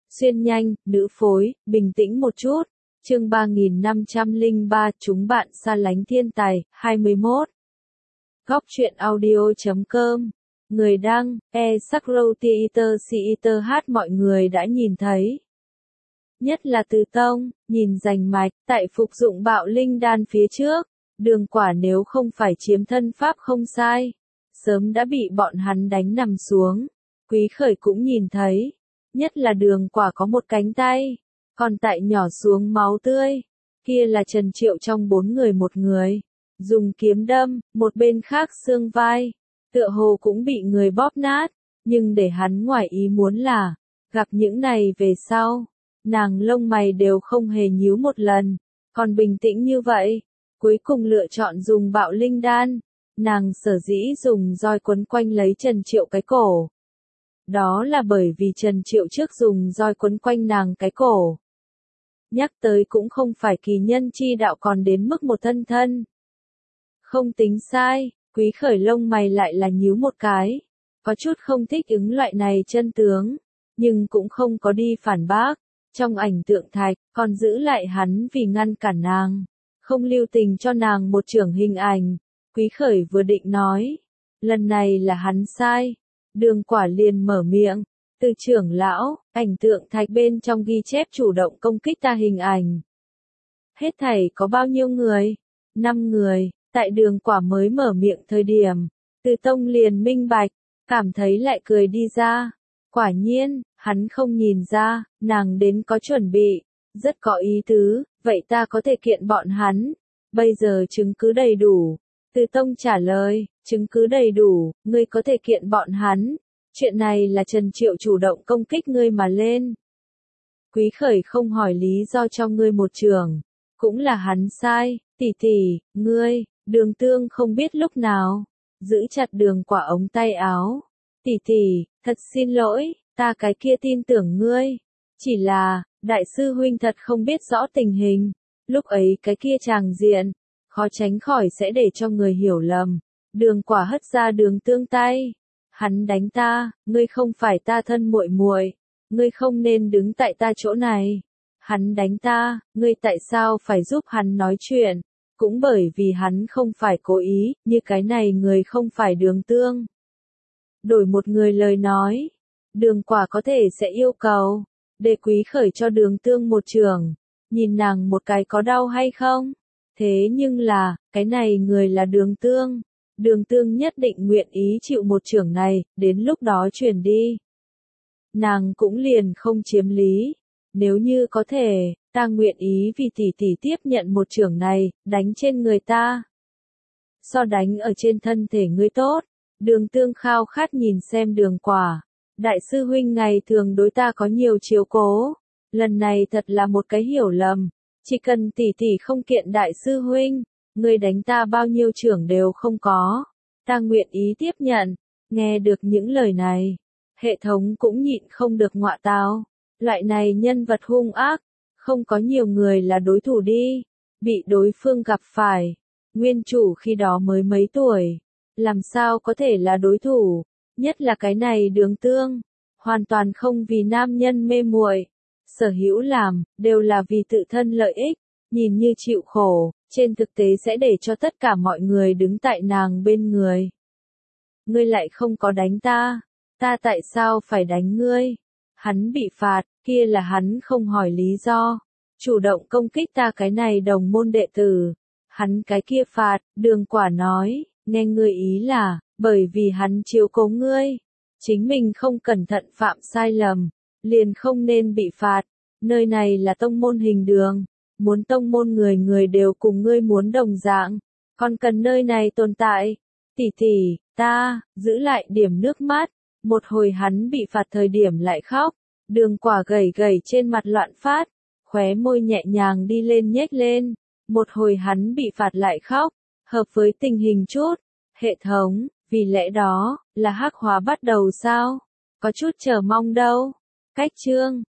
Xuyên nhanh, nữ phối, bình tĩnh một chút. Chương 3503, chúng bạn xa lánh thiên tài, 21. Góc truyện audio.com. Người đăng, Sakrow Theater hát mọi người đã nhìn thấy. Nhất là Từ Tông, nhìn rành mạch, tại phục dụng bạo linh đan phía trước, Đường Quả nếu không phải chiếm thân pháp không sai, sớm đã bị bọn hắn đánh nằm xuống. Quý Khởi cũng nhìn thấy, nhất là Đường Quả có một cánh tay, còn tại nhỏ xuống máu tươi, kia là Trần Triệu trong 4 người một người, dùng kiếm đâm, một bên khác xương vai, tựa hồ cũng bị người bóp nát, nhưng để hắn ngoài ý muốn là, gặp những này về sau, nàng lông mày đều không hề nhíu một lần, còn bình tĩnh như vậy, cuối cùng lựa chọn dùng bạo linh đan, nàng sở dĩ dùng roi quấn quanh lấy Trần Triệu cái cổ. Đó là bởi vì Trần Triệu trước dùng roi quấn quanh nàng cái cổ. Nhắc tới cũng không phải kỳ nhân chi đạo còn đến mức một thân thân. Không tính sai, Quý Khởi lông mày lại là nhíu một cái. Có chút không thích ứng loại này chân tướng, nhưng cũng không có đi phản bác. Trong ảnh tượng thạch, còn giữ lại hắn vì ngăn cản nàng. Không lưu tình cho nàng một chưởng hình ảnh. Quý Khởi vừa định nói. Lần này là hắn sai. Đường Quả liền mở miệng. Từ trưởng lão, ảnh tượng thạch bên trong ghi chép chủ động công kích ta hình ảnh. Hết thảy có bao nhiêu người? 5 người, tại Đường Quả mới mở miệng thời điểm. Từ Tông liền minh bạch, cảm thấy lại cười đi ra. Quả nhiên, hắn không nhìn ra, nàng đến có chuẩn bị, rất có ý tứ, vậy ta có thể kiện bọn hắn. Bây giờ chứng cứ đầy đủ. Từ Tông trả lời, chứng cứ đầy đủ, ngươi có thể kiện bọn hắn. Chuyện này là Trần Triệu chủ động công kích ngươi mà lên. Quý Khởi không hỏi lý do cho ngươi một trường, cũng là hắn sai, tỷ, ngươi, Đường Tương không biết lúc nào, giữ chặt Đường Quả ống tay áo. Tỷ, thật xin lỗi, ta cái kia tin tưởng ngươi, chỉ là, đại sư huynh thật không biết rõ tình hình, lúc ấy cái kia tràng diện, khó tránh khỏi sẽ để cho người hiểu lầm. Đường Quả hất ra Đường Tương tay. Hắn đánh ta, ngươi không phải ta thân muội muội, ngươi không nên đứng tại ta chỗ này. Hắn đánh ta, ngươi tại sao phải giúp hắn nói chuyện? Cũng bởi vì hắn không phải cố ý, như cái này người không phải Đường Tương. Đổi một người lời nói, Đường Quả có thể sẽ yêu cầu, để Quý Khởi cho Đường Tương một trường, nhìn nàng một cái có đau hay không? Thế nhưng là, cái này người là Đường Tương. Đường Tương nhất định nguyện ý chịu một chưởng này, đến lúc đó chuyển đi. Nàng cũng liền không chiếm lý. Nếu như có thể, ta nguyện ý vì tỷ tiếp nhận một chưởng này, đánh trên người ta. So đánh ở trên thân thể ngươi tốt. Đường Tương khao khát nhìn xem Đường Quả. Đại sư huynh ngày thường đối ta có nhiều chiếu cố. Lần này thật là một cái hiểu lầm. Chỉ cần tỷ không kiện đại sư huynh. Ngươi đánh ta bao nhiêu chưởng đều không có. Ta nguyện ý tiếp nhận. Nghe được những lời này. Hệ thống cũng nhịn không được ngọa táo. Loại này nhân vật hung ác. Không có nhiều người là đối thủ đi. Bị đối phương gặp phải. Nguyên chủ khi đó mới mấy tuổi. Làm sao có thể là đối thủ. Nhất là cái này Đường Tương. Hoàn toàn không vì nam nhân mê muội. Sở hữu làm, đều là vì tự thân lợi ích. Nhìn như chịu khổ, trên thực tế sẽ để cho tất cả mọi người đứng tại nàng bên người. Ngươi lại không có đánh ta, ta tại sao phải đánh ngươi? Hắn bị phạt, kia là hắn không hỏi lý do, chủ động công kích ta cái này đồng môn đệ tử. Hắn cái kia phạt, Đường Quả nói, nghe ngươi ý là, bởi vì hắn chiếu cố ngươi, chính mình không cẩn thận phạm sai lầm, liền không nên bị phạt. Nơi này là tông môn hình đường. Muốn tông môn người người đều cùng ngươi muốn đồng dạng, còn cần nơi này tồn tại. Tỷ, ta, giữ lại điểm nước mắt. Một hồi hắn bị phạt thời điểm lại khóc. Đường Quả gầy trên mặt loạn phát, khóe môi nhẹ nhàng đi lên nhếch lên. Một hồi hắn bị phạt lại khóc, hợp với tình hình chút. Hệ thống, vì lẽ đó, là hắc hóa bắt đầu sao? Có chút chờ mong đâu. Cách chương.